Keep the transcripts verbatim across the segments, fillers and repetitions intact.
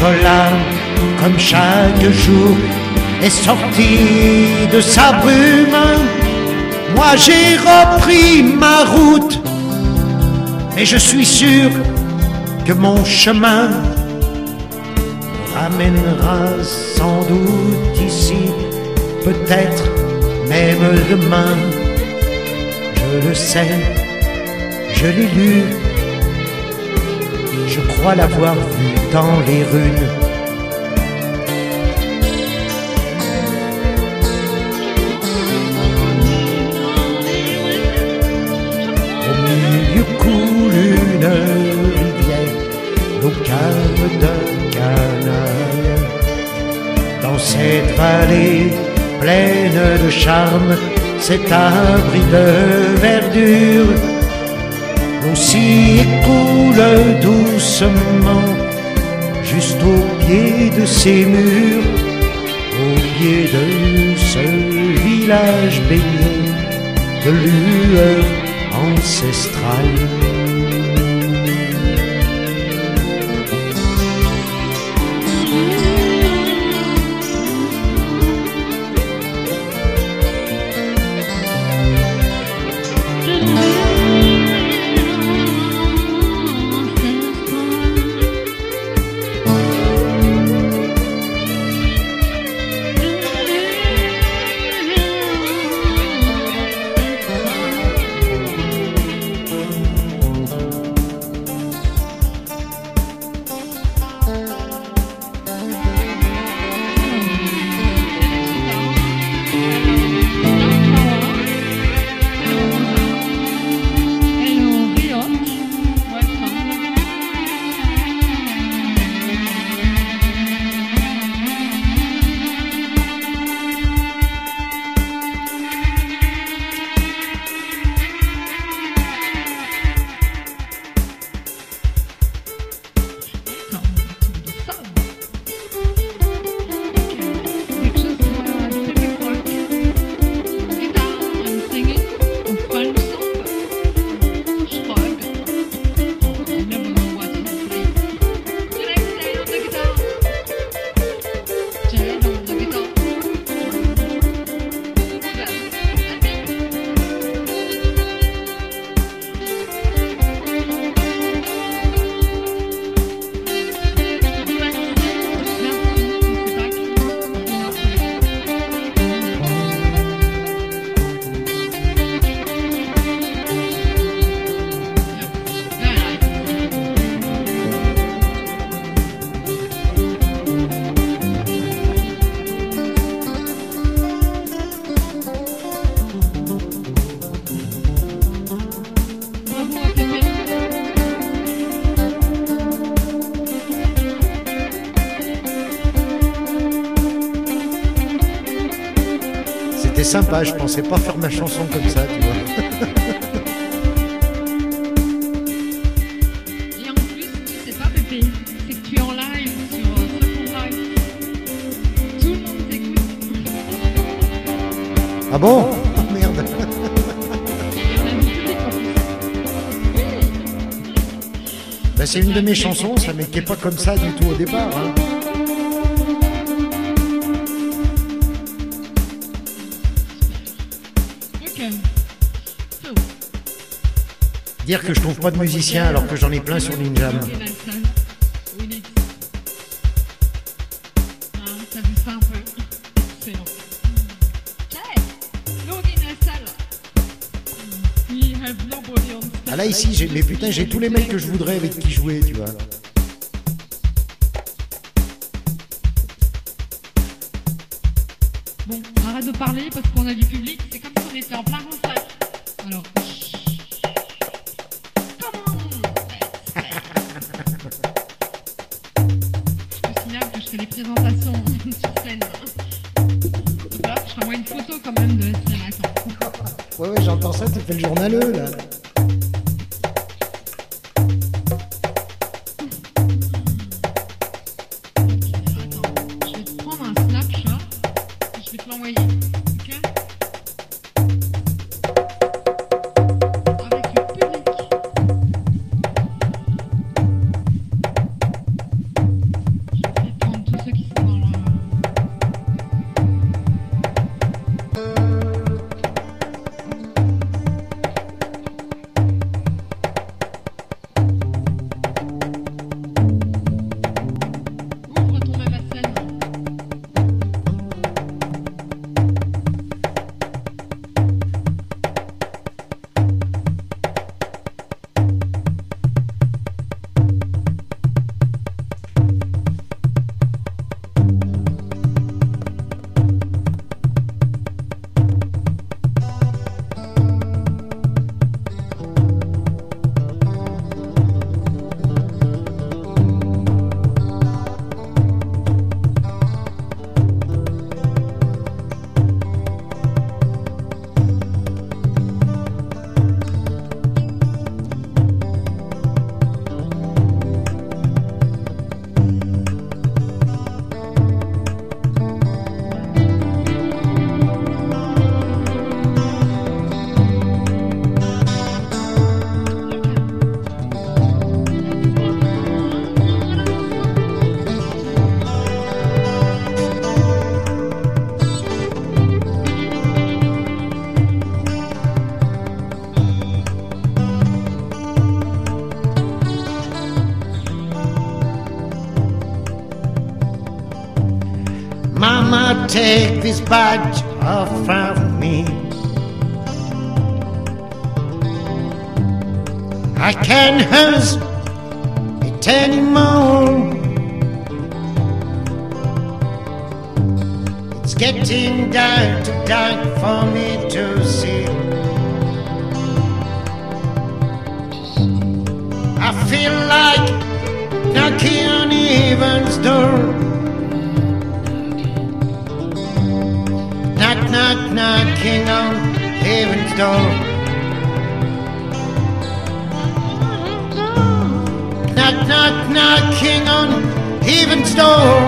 Nicolas, comme chaque jour, est sorti de sa brume. Moi j'ai repris ma route, mais je suis sûr que mon chemin ramènera sans doute ici, peut-être même demain. Je le sais, je l'ai lu, je crois l'avoir vu dans les runes. Au milieu coule une rivière, l'eau calme d'un canal. Dans cette vallée pleine de charme, cet abri de verdure, l'eau s'y écoule doucement, juste au pied de ces murs, au pied de ce village baigné de lueur ancestrale. C'était sympa, je pensais pas faire ma chanson comme ça, tu vois. Et en plus, tu sais pas, Pépé, c'est que tu es en live sur Second Life. Tout le monde t'écoute. Ah bon? Oh merde. Ben, c'est une de mes chansons, ça m'était pas comme ça du tout au départ. Hein. Dire que je trouve pas de musicien alors que j'en ai plein sur Ninjam. Ah là ici, j'ai, mais putain, j'ai tous les mecs que je voudrais avec qui jouer, tu vois. Bon, arrête de parler parce qu'on a du public, c'est comme si on était en plein concert. Alors. Je fais les présentations sur scène. Là, je t'envoie une photo quand même de S M S. Ouais, ouais, j'entends ça, tu fais le journaleux, là. Attends, je vais te prendre un snapshot et je vais te l'envoyer. Ok? Avec le public. Je take this badge off of me. I can't hurt it anymore. It's getting dark, too dark for me to see. I feel like knocking on heaven's door. Knock, knock, knocking on heaven's door. Knock, knock, knocking on heaven's door.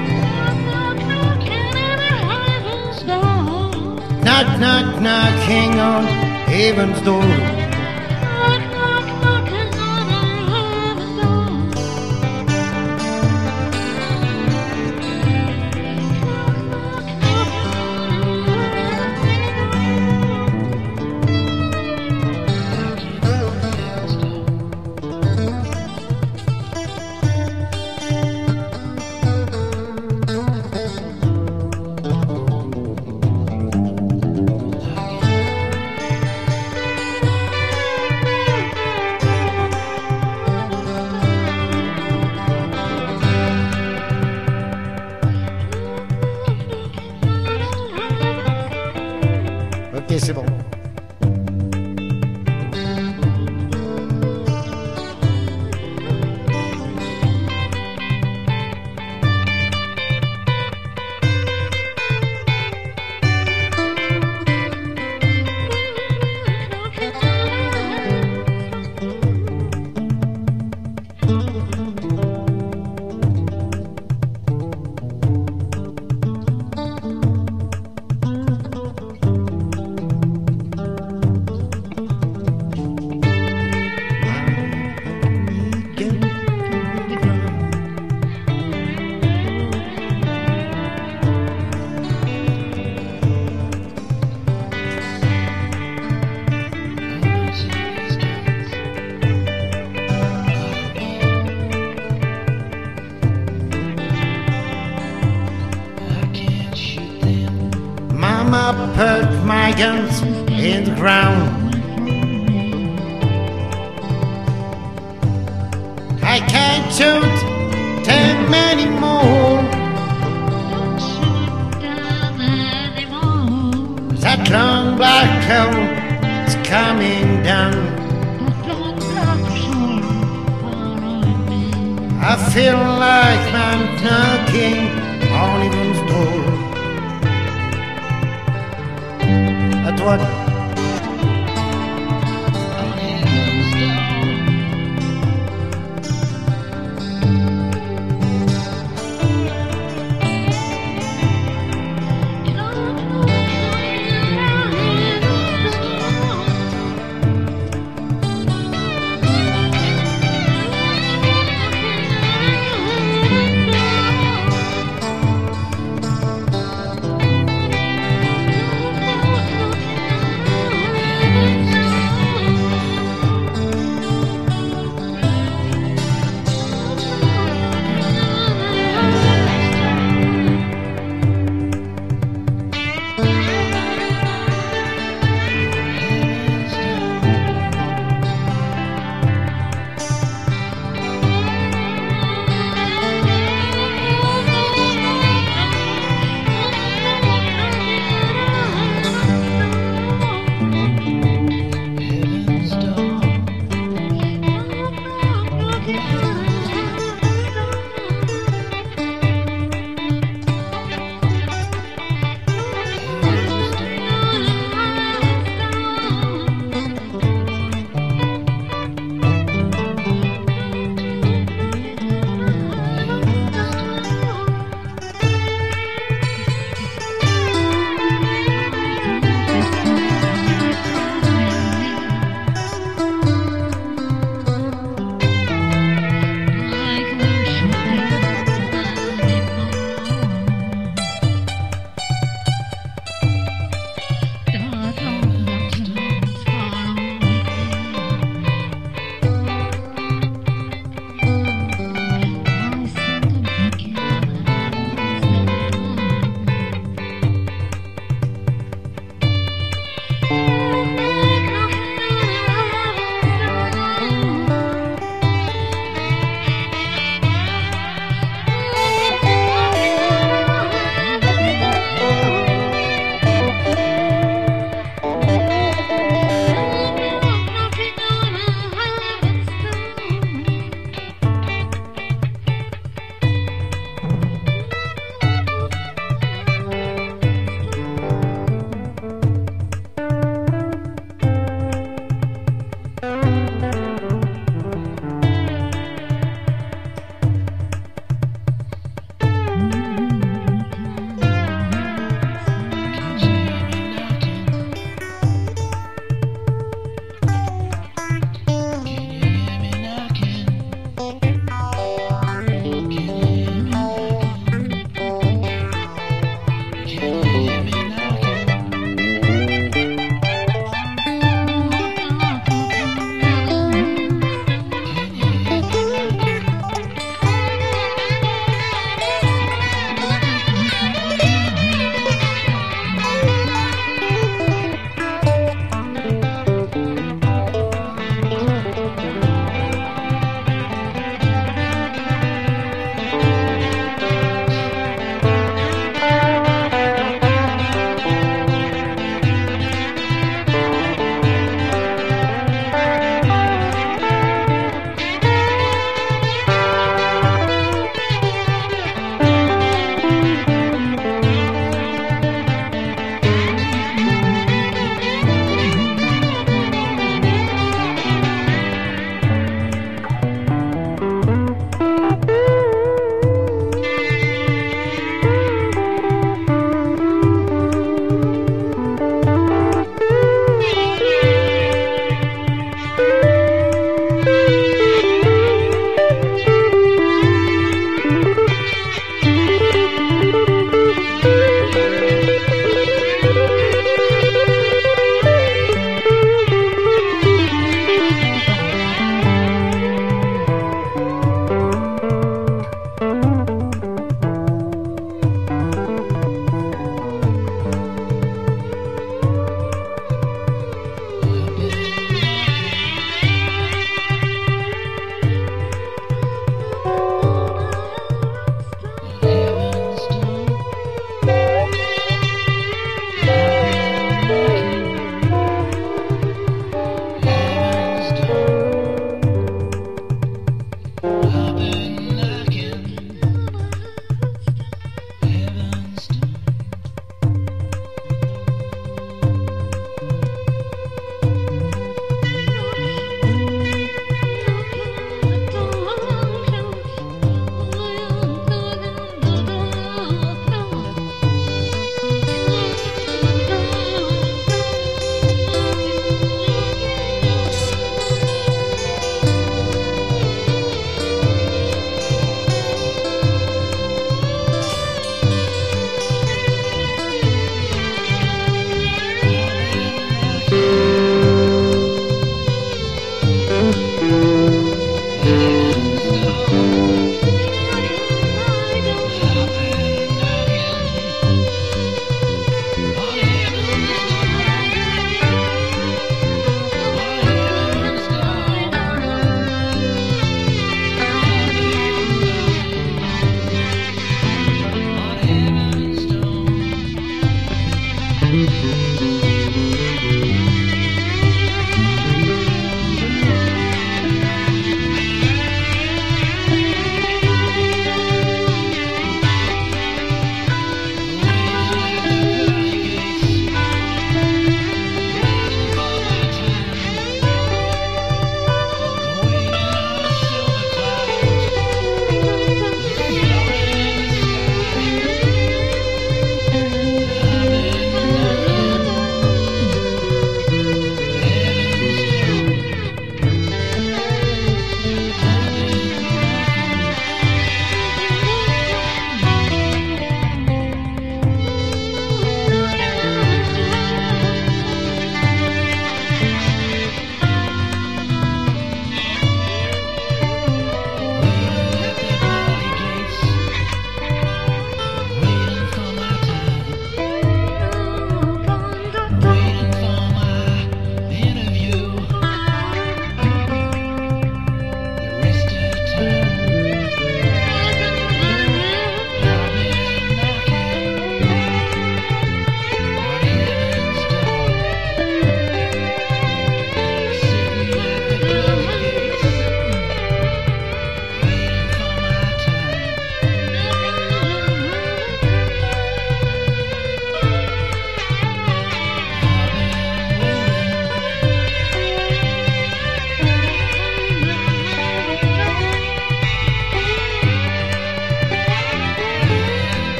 Knock, knock, knocking on heaven's door. Ok, c'est bon. Mama put my guns in the ground. I can't shoot them anymore. That long black cloud is coming down. I feel like I'm knocking on heaven's door. At what? Merci.